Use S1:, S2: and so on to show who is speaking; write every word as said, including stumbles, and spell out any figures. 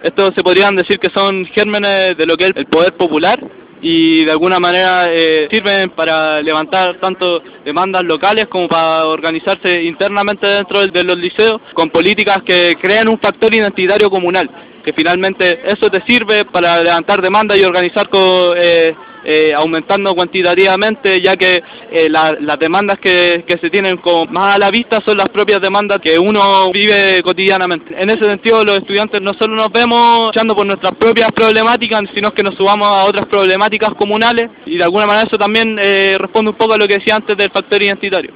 S1: Estos se podrían decir que son gérmenes de lo que es el poder popular y de alguna manera eh, sirven para levantar tanto demandas locales como para organizarse internamente dentro de los liceos con políticas que crean un factor identitario comunal, que finalmente eso te sirve para levantar demandas y organizar con, eh, eh, aumentando cuantitativamente, ya que eh, la, las demandas que, que se tienen como más a la vista son las propias demandas que uno vive cotidianamente. En ese sentido, los estudiantes no solo nos vemos luchando por nuestras propias problemáticas, sino que nos subamos a otras problemáticas comunales, y de alguna manera eso también eh, responde un poco a lo que decía antes del factor identitario.